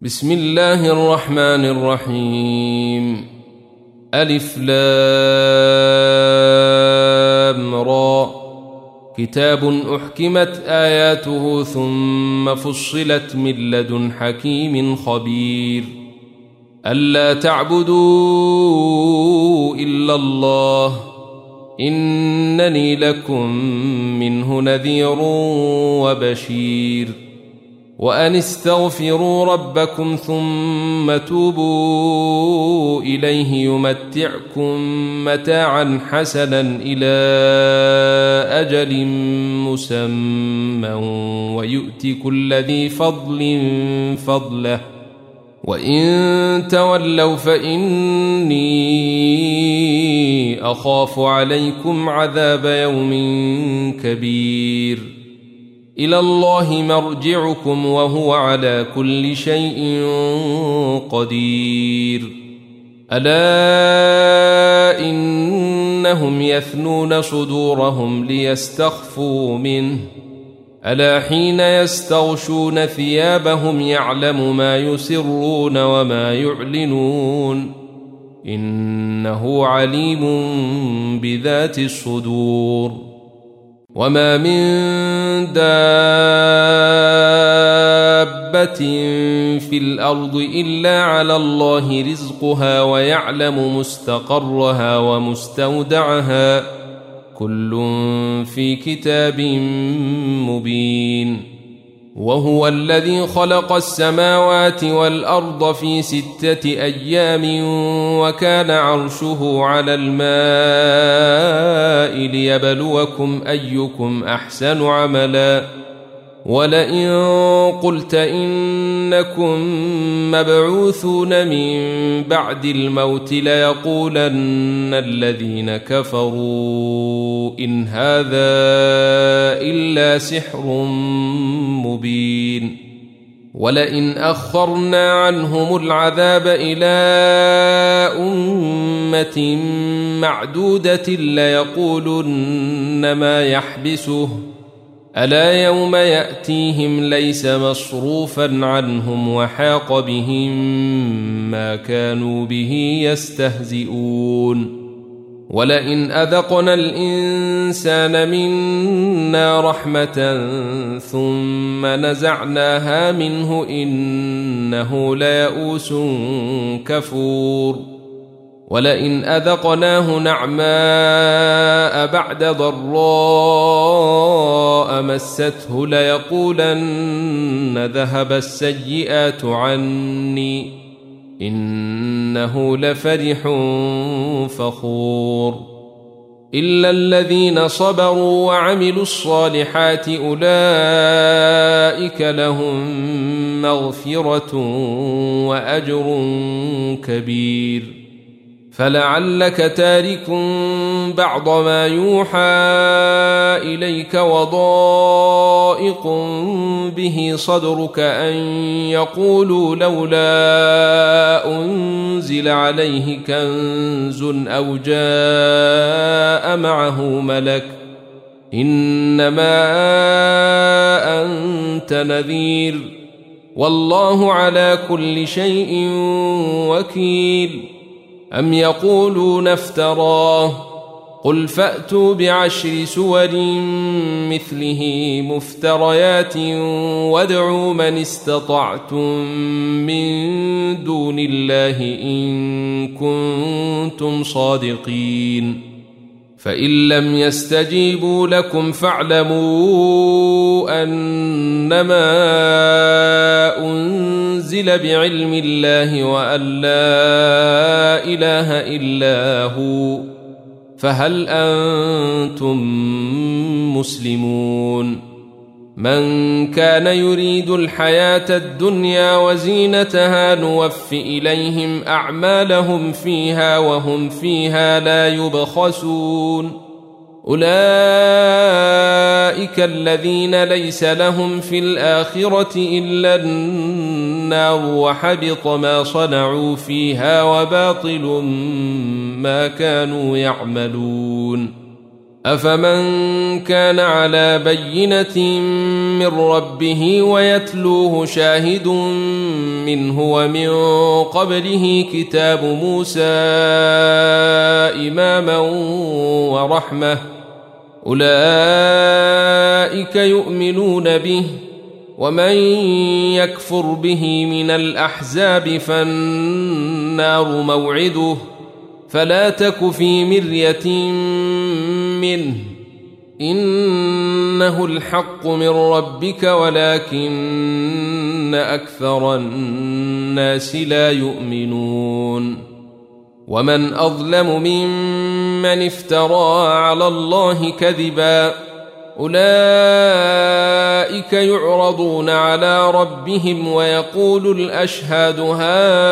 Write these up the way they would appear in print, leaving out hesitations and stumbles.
بسم الله الرحمن الرحيم. ألف لام را. كتاب أحكمت آياته ثم فصلت من لدن حكيم خبير. ألا تعبدوا إلا الله إنني لكم منه نذير وبشير. وأن استغفروا ربكم ثم توبوا إليه يمتعكم متاعا حسنا إلى أجل مسمى ويؤت كل ذي فضل فضله وإن تولوا فإني أخاف عليكم عذاب يوم كبير. إلى الله مرجعكم وهو على كل شيء قدير. ألا إنهم يثنون صدورهم ليستخفوا منه ألا حين يستغشون ثيابهم يعلم ما يسرون وما يعلنون إنه عليم بذات الصدور. وما من دابة في الأرض إلا على الله رزقها ويعلم مستقرها ومستودعها كل في كتاب مبين. وهو الذي خلق السماوات والأرض في 6 أيام وكان عرشه على الماء ليبلوكم أيكم أحسن عملا. ولئن قلت إنكم مبعوثون من بعد الموت ليقولن الذين كفروا إن هذا إلا سحر مبين. ولئن أخرنا عنهم العذاب إلى أمة معدودة ليقولن ما يحبسه ألا يوم يأتيهم ليس مصروفا عنهم وحاق بهم ما كانوا به يستهزئون. ولئن أذقنا الإنسان منا رحمة ثم نزعناها منه إنه ليئوس كفور. ولئن أذقناه نعماء بعد ضراء مسته ليقولن ذهب السيئات عني إنه لفرح فخور. إلا الذين صبروا وعملوا الصالحات أولئك لهم مغفرة وأجر كبير. فلعلك تارك بعض ما يوحى إليك وضائق به صدرك أن يقولوا لولا أنزل عليه كنز أو جاء معه ملك إنما أنت نذير والله على كل شيء وكيل. أم يقولون افتراه قل فأتوا ب10 سور مثله مفتريات وادعوا من استطعتم من دون الله إن كنتم صادقين. فإن لم يستجيبوا لكم فاعلموا أنما أنزل بعلم الله وأن لا إله إلا هو فهل أنتم مسلمون. من كان يريد الحياة الدنيا وزينتها نوف إليهم أعمالهم فيها وهم فيها لا يبخسون. أولئك الذين ليس لهم في الآخرة إلا النار وحبط ما صنعوا فيها وباطل ما كانوا يعملون. أفمن كان على بينة من ربه ويتلوه شاهد منه ومن قبله كتاب موسى إماما ورحمة أولئك يؤمنون به ومن يكفر به من الأحزاب فالنار موعده فلا تك في مرية منه إنه الحق من ربك ولكن أكثر الناس لا يؤمنون ومن أظلم ممن افترى على الله كذبا أولئك يعرضون على ربهم ويقول الأشهاد هؤلاء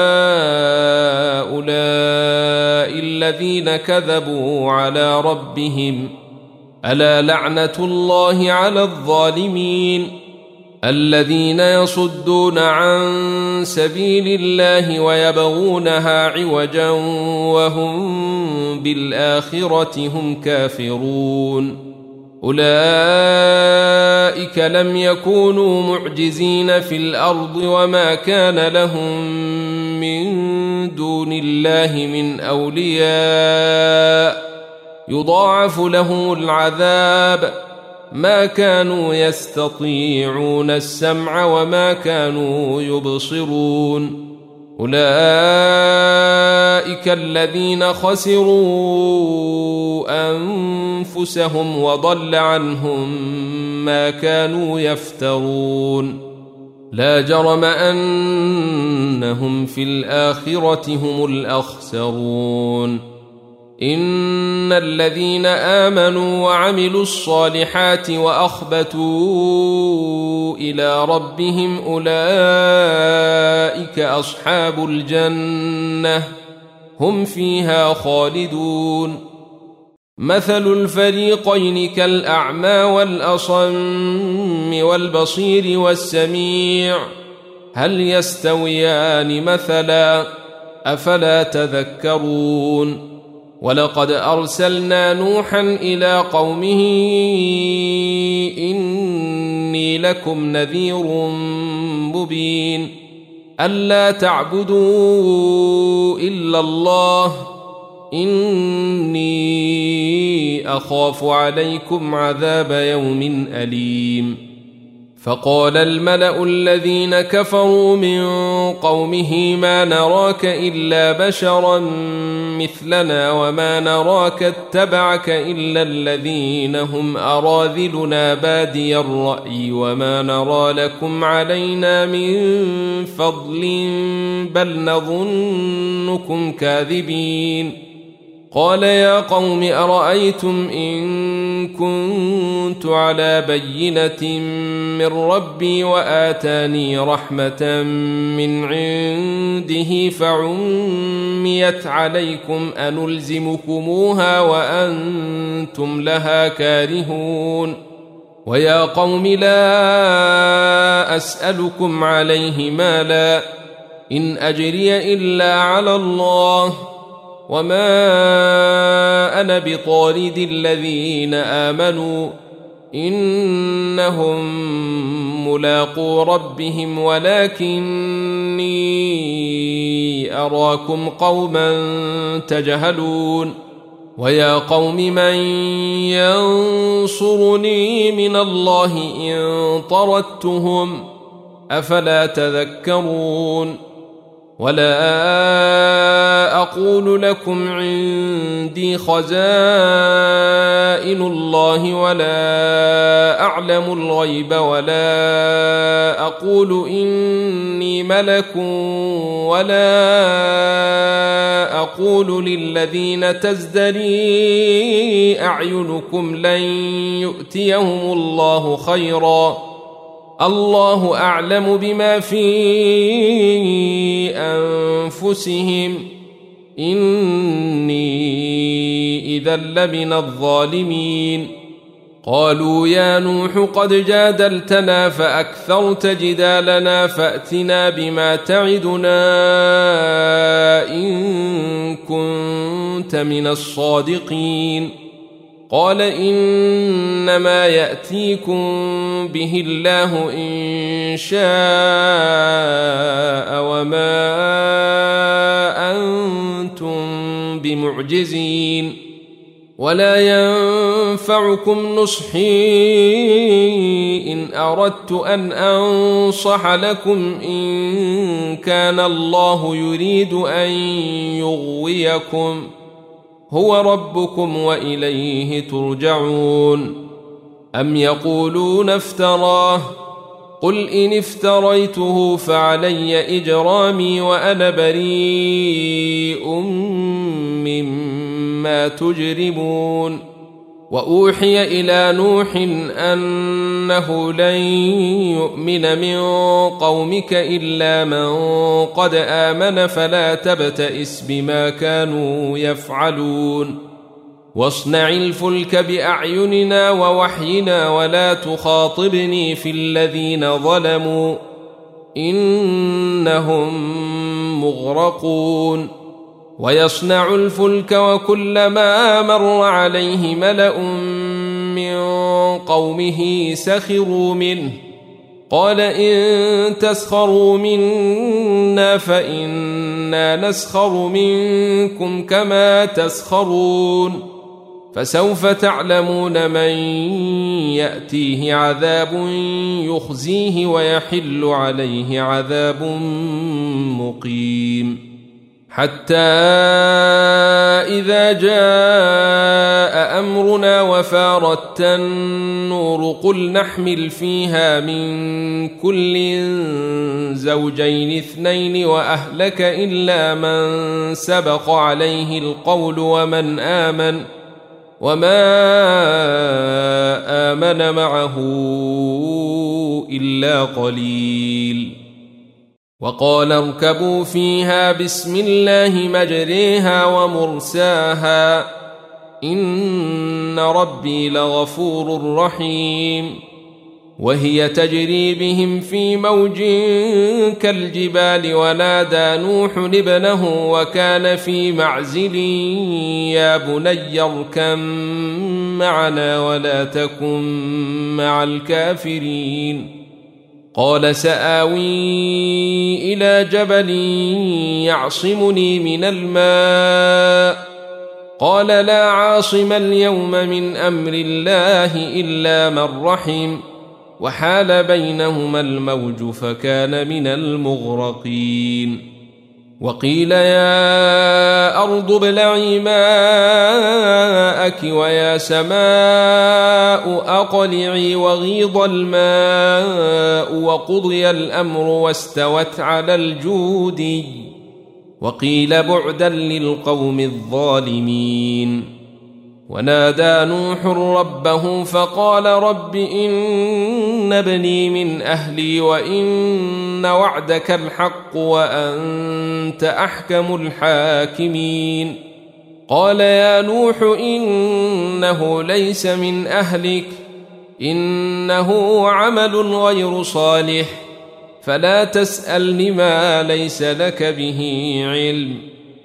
الذين كذبوا على ربهم ألا لعنة الله على الظالمين الذين يصدون عن سبيل الله ويبغونها عوجا وهم بالآخرة هم كافرون أولئك لم يكونوا معجزين في الأرض وما كان لهم من دون الله من أولياء يضاعف لهم العذاب ما كانوا يستطيعون السمع وما كانوا يبصرون أولئك الذين خسروا أنفسهم وضل عنهم ما كانوا يفترون لا جرم أنهم في الآخرة هم الأخسرون إن الذين آمنوا وعملوا الصالحات وأخبتوا إلى ربهم أولئك أصحاب الجنة هم فيها خالدون مثل الفريقين كالأعمى والأصم والبصير والسميع هل يستويان مثلا أفلا تذكرون ولقد أرسلنا نوحا إلى قومه إني لكم نذير مبين ألا تعبدوا إلا الله إني أخاف عليكم عذاب يوم أليم فقال الملأ الذين كفروا من قومه ما نراك إلا بشرا مثلنا وما نراك اتبعك إلا الذين هم أراذلنا بادي الرأي وما نرى لكم علينا من فضل بل نظنكم كاذبين قال يا قوم أرأيتم إن كنت على بينة من ربي وآتاني رحمة من عنده فعميت عليكم أنلزمكموها وأنتم لها كارهون ويا قوم لا أسألكم عليه مالا إن أجري إلا على الله وما أنا بطارد الذين آمنوا إنهم ملاقو ربهم ولكني أراكم قوما تجهلون ويا قوم من ينصرني من الله إن طردتهم أفلا تذكرون ولا أقول لكم عندي خزائن الله ولا أعلم الغيب ولا أقول إني ملك ولا أقول للذين تزدري أعينكم لن يؤتيهم الله خيرا الله أعلم بما في أنفسهم إني إذا لمن الظالمين قالوا يا نوح قد جادلتنا فأكثرت جدالنا فأتنا بما تعدنا إن كنت من الصادقين قال إنما يأتيكم به الله إن شاء وما أنتم بمعجزين ولا ينفعكم نصحي إن أردت أن أنصح لكم إن كان الله يريد أن يغويكم هو ربكم وإليه ترجعون أم يقولون افتراه قل إن افتريته فعلي إجرامي وأنا بريء مما تجرمون وأوحي إلى نوح أنه لن يؤمن من قومك إلا من قد آمن فلا تبتئس بما كانوا يفعلون واصنع الفلك بأعيننا ووحينا ولا تخاطبني في الذين ظلموا إنهم مغرقون ويصنع الفلك وكلما مر عليه ملأ من قومه سخروا منه قال إن تسخروا منا فإنا نسخر منكم كما تسخرون فسوف تعلمون من يأتيه عذاب يخزيه ويحل عليه عذاب مقيم حتى إذا جاء أمرنا وفارت النور قل نحمل فيها من كل زوجين اثنين وأهلك إلا من سبق عليه القول وما آمن معه إلا قليل وقال اركبوا فيها بسم الله مجريها ومرساها إن ربي لغفور رحيم وهي تجري بهم في موج كالجبال ونادى نوح ابنه وكان في معزل يا بني اركب معنا ولا تكن مع الكافرين قال سآوي إلى جبل يعصمني من الماء قال لا عاصم اليوم من أمر الله إلا من رحم وحال بينهما الموج فكان من المغرقين وقيل يا أرض ابلعي ماءك ويا سماء أقلعي وغيض الماء وقضي الأمر واستوت على الجودي وقيل بعدا للقوم الظالمين ونادى نوح ربه فقال رب إن ابني من أهلي وإن وعدك الحق وأنت أحكم الحاكمين قال يا نوح إنه ليس من أهلك إنه عمل غير صالح فلا تسألني ما ليس لك به علم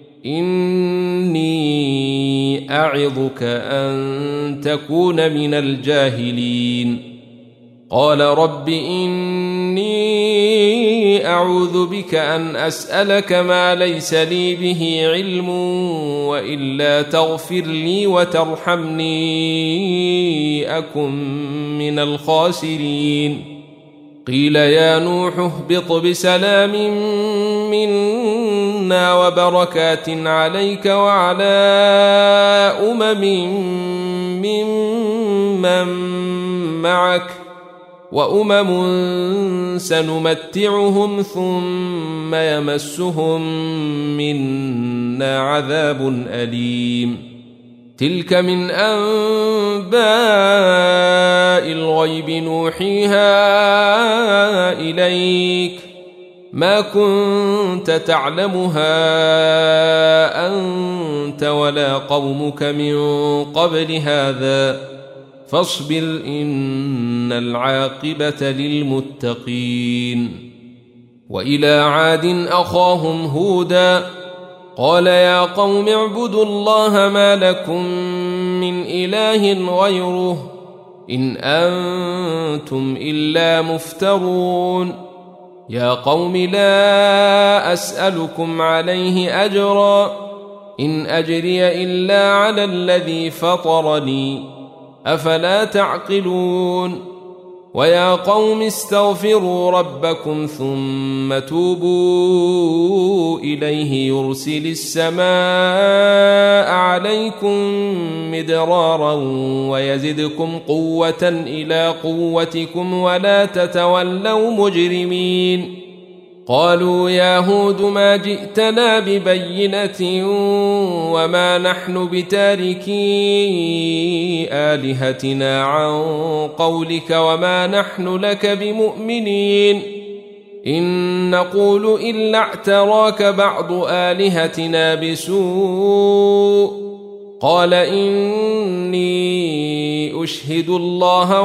إني أعظك أن تكون من الجاهلين قال رب إني أعوذ بك أن أسألك ما ليس لي به علم وإلا تغفر لي وترحمني أكن من الخاسرين قيل يا نوح اهبط بسلام منا وبركات عليك وعلى ممن معك وأمم سنمتعهم ثم يمسهم منا عذاب أليم تلك من أنباء الغيب نوحيها إليك ما كنت تعلمها أنت ولا قومك من قبل هذا فاصبر إن العاقبة للمتقين وإلى عاد أخاهم هودا قال يا قوم اعبدوا الله ما لكم من من إله غيره إن أنتم إلا مفترون يا قوم لا أسألكم عليه أجرا إن أجري إلا على الذي فطرني أفلا تعقلون ويا قوم استغفروا ربكم ثم توبوا إليه يرسل السماء عليكم مدرارا ويزدكم قوة إلى قوتكم ولا تتولوا مجرمين قالوا يا هود ما جئتنا ببينة وما نحن بتاركي آلهتنا عن قولك وما نحن لك بمؤمنين إن نقول إلا اعتراك بعض آلهتنا بسوء قال إني أشهد الله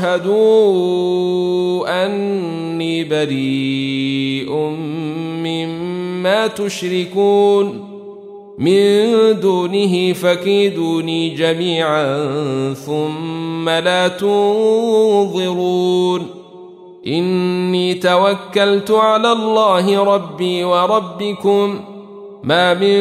واشهدوا أني بريء مما تشركون من دونه فكيدوني جميعا ثم لا تنظرون إني توكلت على الله ربي وربكم ما من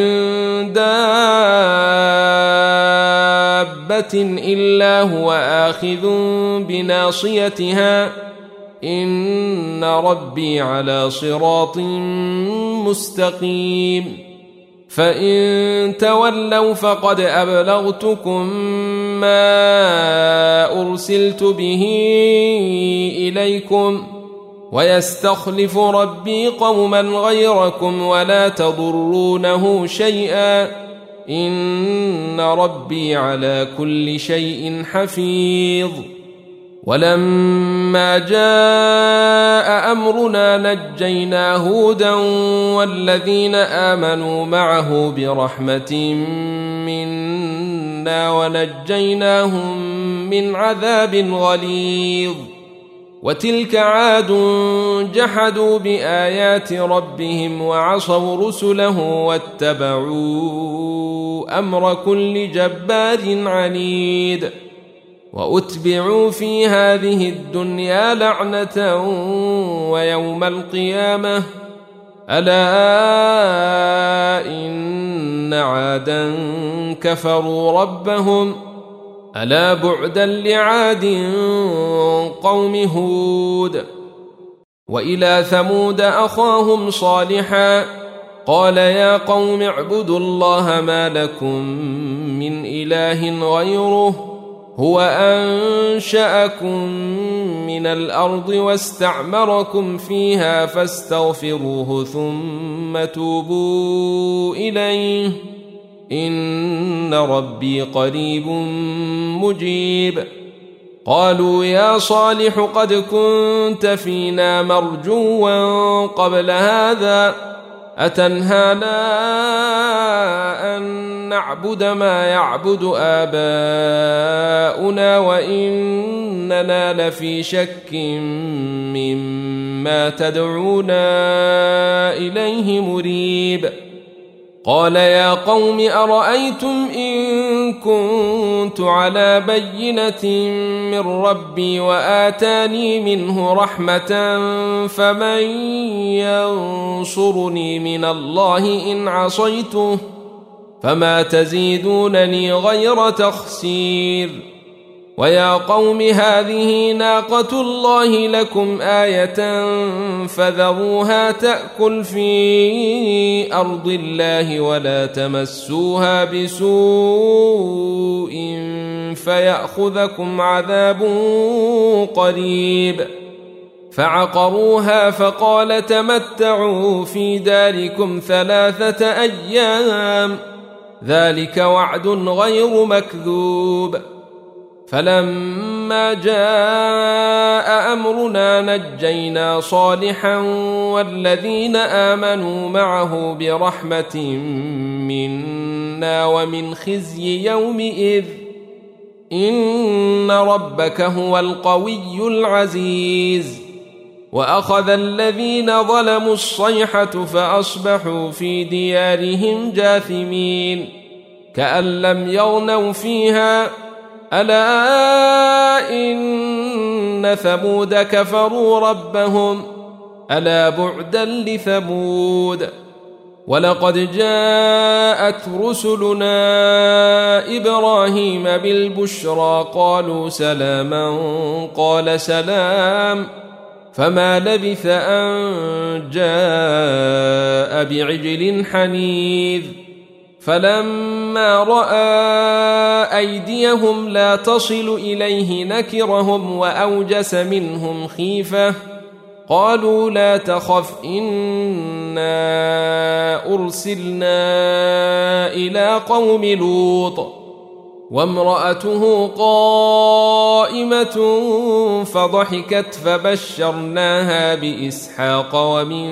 دابة إلا هو آخذ بناصيتها إن ربي على صراط مستقيم فإن تولوا فقد أبلغتكم ما أرسلت به إليكم ويستخلف ربي قوما غيركم ولا تضرونه شيئا إن ربي على كل شيء حفيظ ولما جاء أمرنا نجينا هودا والذين آمنوا معه برحمة منا ونجيناهم من عذاب غليظ وتلك عاد جحدوا بآيات ربهم وعصوا رسله واتبعوا أمر كل جبار عنيد وأتبعوا في هذه الدنيا لعنة ويوم القيامة ألا إن عادا كفروا ربهم ألا بعدا لعاد قوم هود وإلى ثمود أخاهم صالحا قال يا قوم اعبدوا الله ما لكم من إله غيره هو أنشأكم من الأرض واستعمركم فيها فاستغفروه ثم توبوا إليه إن ربي قريب مجيب قالوا يا صالح قد كنت فينا مرجوا قبل هذا أتنهانا أن نعبد ما يعبد آباؤنا وإننا لفي شك مما تدعونا إليه مريب قال يا قوم أرأيتم إن كنت على بينة من ربي وآتاني منه رحمة فمن ينصرني من الله إن عصيته فما تزيدونني غير تخسير ويا قوم هذه ناقة الله لكم آية فذروها تأكل في أرض الله ولا تمسوها بسوء فيأخذكم عذاب قريب فعقروها فقال تمتعوا في داركم 3 أيام ذلك وعد غير مكذوب فلما جاء أمرنا نجينا صالحا والذين آمنوا معه برحمة منا ومن خزي يومئذ إن ربك هو القوي العزيز وأخذ الذين ظلموا الصيحة فأصبحوا في ديارهم جاثمين كأن لم يغنوا فيها ألا إن ثمود كفروا ربهم ألا بعدا لثمود. ولقد جاءت رسلنا إبراهيم بالبشرى قالوا سلاما قال سلام فما لبث أن جاء بعجل حنيذ. فلما رأى أيديهم لا تصل إليه نكرهم وأوجس منهم خيفة قالوا لا تخف إنا أرسلنا إلى قوم لوط وامرأته قائمة فضحكت فبشرناها بإسحاق ومن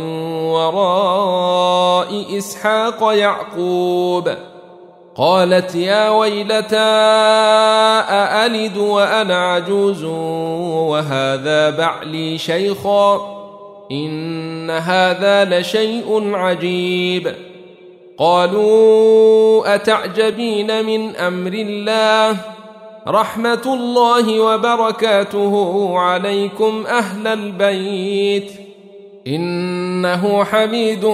وراء إسحاق يعقوب قالت يا ويلتى أألد وأنا عجوز وهذا بعلي شيخا إن هذا لشيء عجيب. قالوا أتعجبين من أمر الله رحمة الله وبركاته عليكم أهل البيت إنه حميد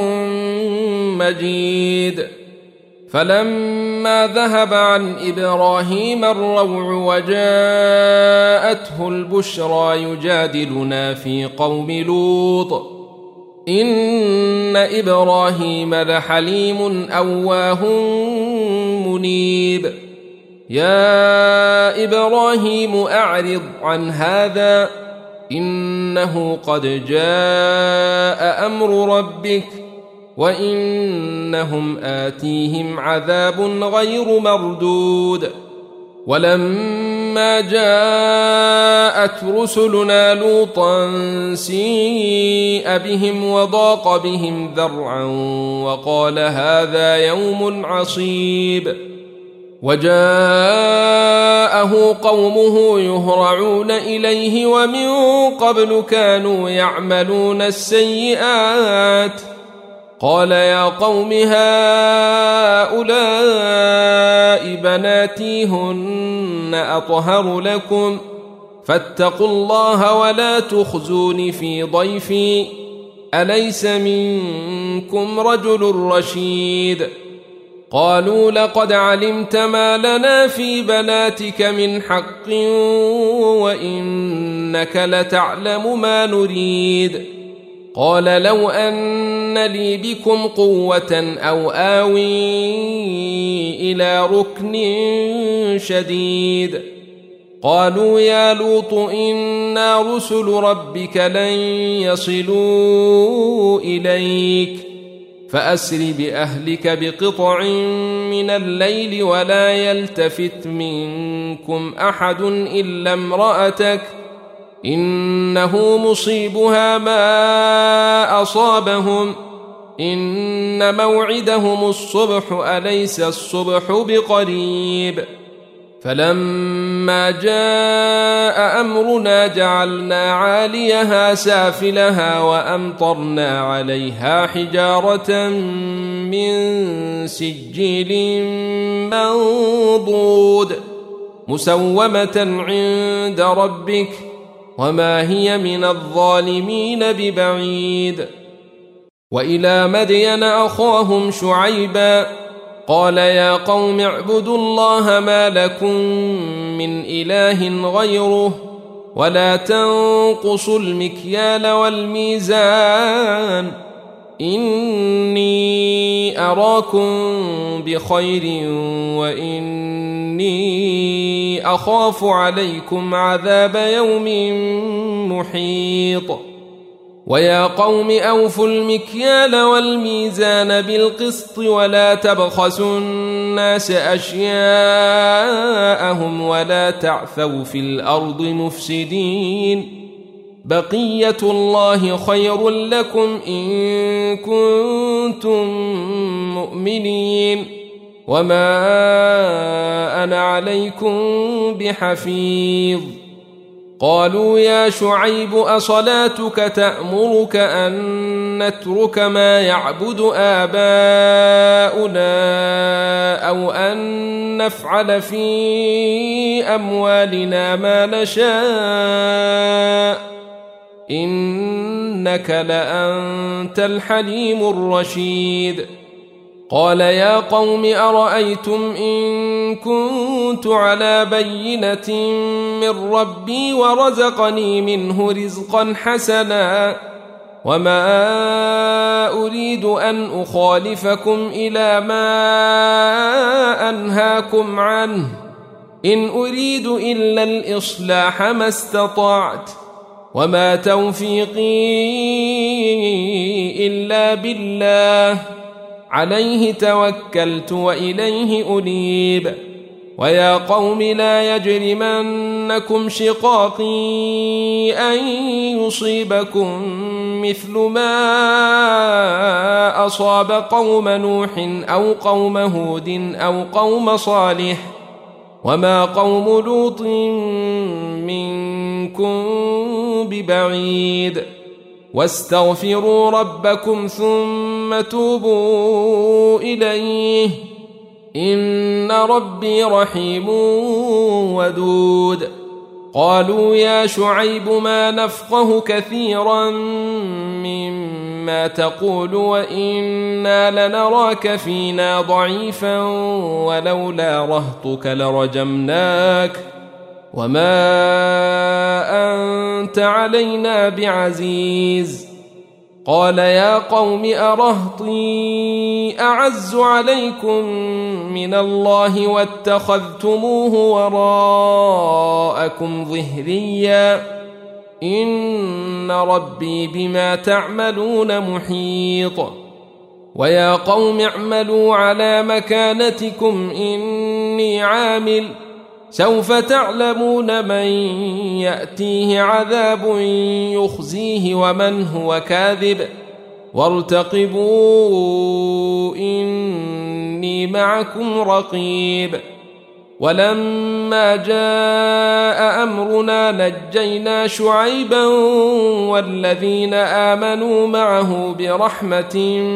مجيد. فلما ذهب عن إبراهيم الروع وجاءته البشرى يجادلنا في قوم لوط إن إبراهيم لحليم أواه منيب. يا إبراهيم أعرض عن هذا إنه قد جاء أمر ربك وإنهم آتيهم عذاب غير مردود. ولما جاءت رسلنا لوطا سيء بهم وضاق بهم ذرعا وقال هذا يوم عصيب. وجاءه قومه يهرعون إليه ومن قبل كانوا يعملون السيئات قال يا قوم هؤلاء بناتي هن أطهر لكم فاتقوا الله ولا تخزون في ضيفي أليس منكم رجل رشيد. قالوا لقد علمت ما لنا في بناتك من حق وإنك لتعلم ما نريد. قال لو أن لي بكم قوة أو آوي إلى ركن شديد. قالوا يا لوط إنا رسل ربك لن يصلوا إليك فأسر بأهلك بقطع من الليل ولا يلتفت منكم أحد إلا امرأتك إنه مصيبها ما أصابهم إن موعدهم الصبح أليس الصبح بقريب. فلما جاء أمرنا جعلنا عاليها سافلها وأمطرنا عليها حجارة من سجيل منضود مسومة عند ربك وما هي من الظالمين ببعيد. وإلى مدين أخاهم شعيبا قال يا قوم اعبدوا الله ما لكم من إله غيره ولا تنقصوا المكيال والميزان إني أراكم بخير وإني أخاف عليكم عذاب يوم محيط. ويا قوم أوفوا المكيال والميزان بالقسط ولا تبخسوا الناس أشياءهم ولا تعثوا في الأرض مفسدين بقية الله خير لكم إن كنتم مؤمنين وما أنا عليكم بحفيظ. قالوا يا شعيب أصلاتك تأمرك أن نترك ما يعبد آباؤنا أو أن نفعل في أموالنا ما نشاء إنك لأنت الحليم الرشيد قال يا قوم أرأيتم إن كنت على بينة من ربي ورزقني منه رزقا حسنا وما أريد أن أخالفكم إلى ما أنهاكم عنه إن أريد إلا الإصلاح ما استطعت وما توفيقي إلا بالله عليه توكلت وإليه أنيب ويا قوم لا يجرمنكم شقاقي أن يصيبكم مثل ما أصاب قوم نوح أو قوم هود أو قوم صالح وما قوم لوط منكم ببعيد واستغفروا ربكم ثم توبوا إليه إن ربي رحيم ودود قالوا يا شعيب ما نفقه كثيرا مما تقول وإنا لنراك فينا ضعيفا ولولا رهطك لرجمناك وما أنت علينا بعزيز قال يا قوم أرهطي أعز عليكم من الله واتخذتموه وراءكم ظهريا إن ربي بما تعملون محيط ويا قوم اعملوا على مكانتكم إني عامل سوف تعلمون من يأتيه عذاب يخزيه ومن هو كاذب وارتقبوا إني معكم رقيب ولما جاء أمرنا نجينا شعيبا والذين آمنوا معه برحمة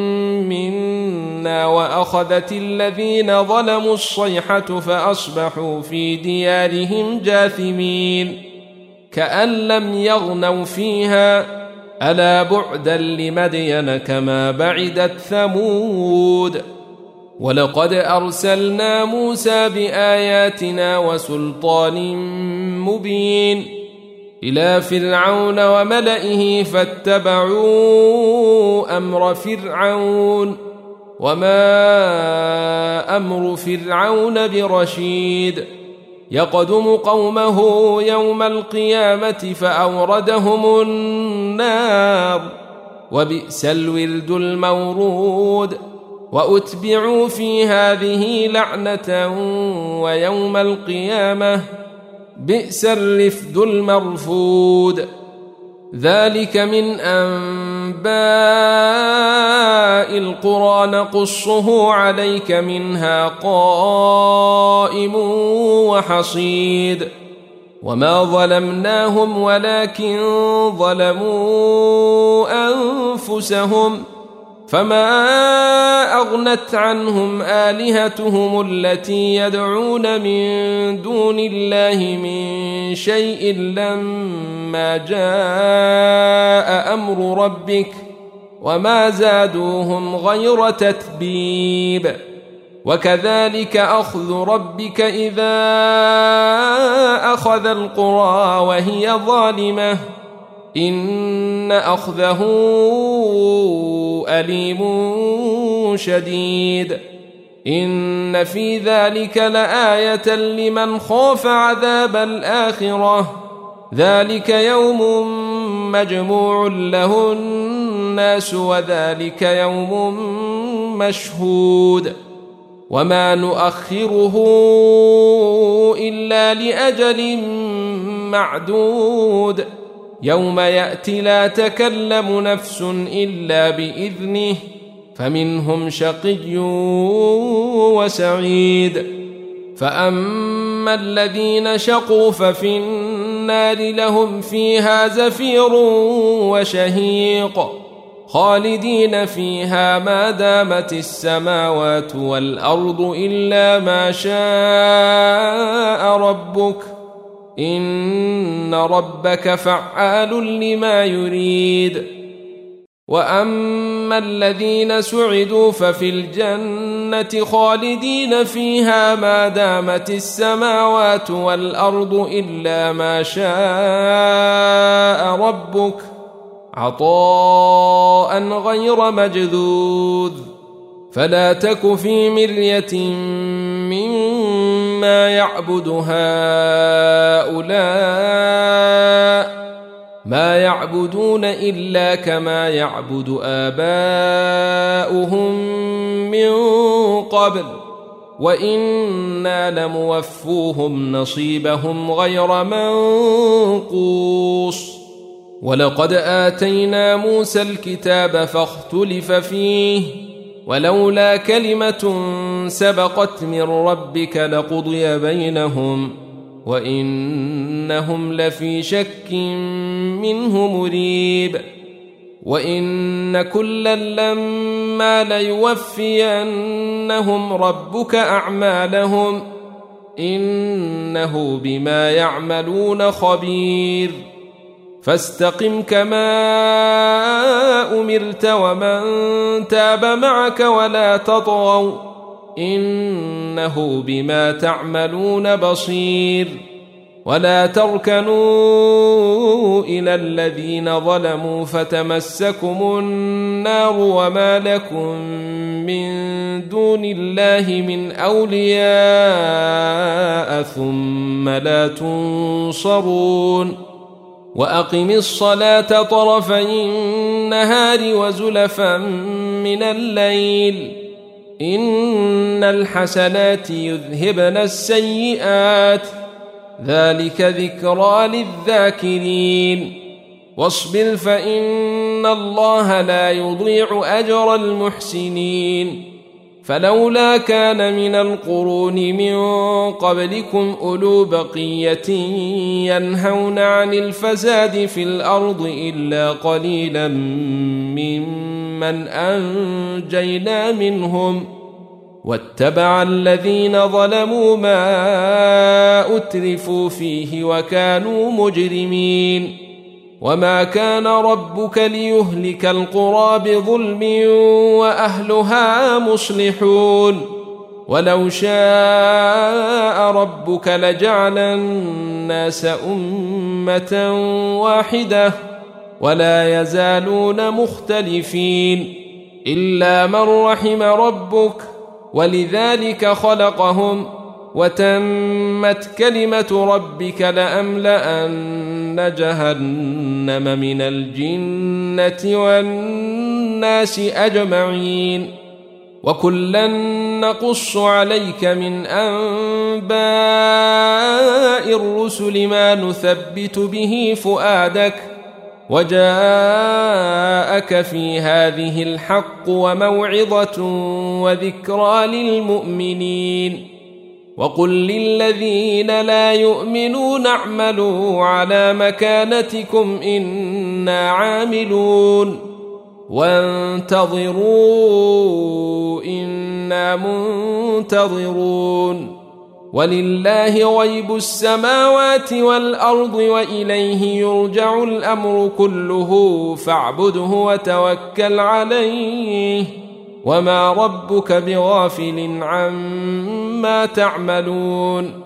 منا وأخذت الذين ظلموا الصيحة فأصبحوا في ديارهم جاثمين كأن لم يغنوا فيها ألا بعدا لمدين كما بعدت ثمود ولقد أرسلنا موسى بآياتنا وسلطان مبين إلى فرعون وملئه فاتبعوا أمر فرعون وما أمر فرعون برشيد يقدم قومه يوم القيامة فأوردهم النار وبئس الورد المورود وأتبعوا في هذه لعنة ويوم القيامة بئس الرفد المرفود ذلك من أنباء القرى نقصه عليك منها قائم وحصيد وما ظلمناهم ولكن ظلموا أنفسهم فما أغنت عنهم آلهتهم التي يدعون من دون الله من شيء لما جاء أمر ربك وما زادوهم غير تتبيب وكذلك أخذ ربك إذا أخذ القرى وهي ظالمة إن أخذه أليم شديد إن في ذلك لآية لمن خاف عذاب الآخرة ذلك يوم مجموع له الناس وذلك يوم مشهود وما نؤخره إلا لأجل معدود يوم يأتي لا تكلم نفس إلا بإذنه فمنهم شقي وسعيد فأما الذين شقوا ففي النار النار لهم فيها زفير وشهيق خالدين فيها ما دامت السماوات والأرض إلا ما شاء ربك إن ربك فعال لما يريد. وأما الذين سعدوا ففي الجنة خالدين فيها ما دامت السماوات والأرض إلا ما شاء ربك عطاء غير مجذوذ. فلا تك في مرية مما يعبد هؤلاء ما يعبدون إلا كما يعبد آباؤهم من قبل وإنا لموفوهم نصيبهم غير منقوص. ولقد آتينا موسى الكتاب فاختلف فيه ولولا كلمة سبقت من ربك لقضي بينهم وإنهم لفي شك منه مريب. وإن كلا لما ليوفينهم ربك أعمالهم إنه بما يعملون خبير. فاستقم كما أمرت ومن تاب معك ولا تطغوا إنه بما تعملون بصير. ولا تركنوا إلى الذين ظلموا فتمسكم النار وما لكم من دون الله من أولياء ثم لا تنصرون. وأقم الصلاة طرفي النهار وزلفا من الليل إن الحسنات يذهبن السيئات ذلك ذكرى للذاكرين. واصبر فإن الله لا يضيع أجر المحسنين. فلولا كان من القرون من قبلكم أولو بقية ينهون عن الفساد في الأرض إلا قليلا ممن أنجينا منهم واتبع الذين ظلموا ما أترفوا فيه وكانوا مجرمين. وما كان ربك ليهلك القرى بظلم وأهلها مصلحون. ولو شاء ربك لجعل الناس أمة واحدة ولا يزالون مختلفين إلا من رحم ربك ولذلك خلقهم وتمت كلمة ربك لأملأن جهنم من الجنة والناس أجمعين. وكلا نقص عليك من أنباء الرسل ما نثبت به فؤادك وجاءك في هذه الحق وموعظة وذكرى للمؤمنين. وقل للذين لا يؤمنون اعملوا على مكانتكم إنا عاملون وانتظروا إنا منتظرون. ولله غيب السماوات والأرض وإليه يرجع الأمر كله فاعبده وتوكل عليه وما ربك بغافل عما تعملون.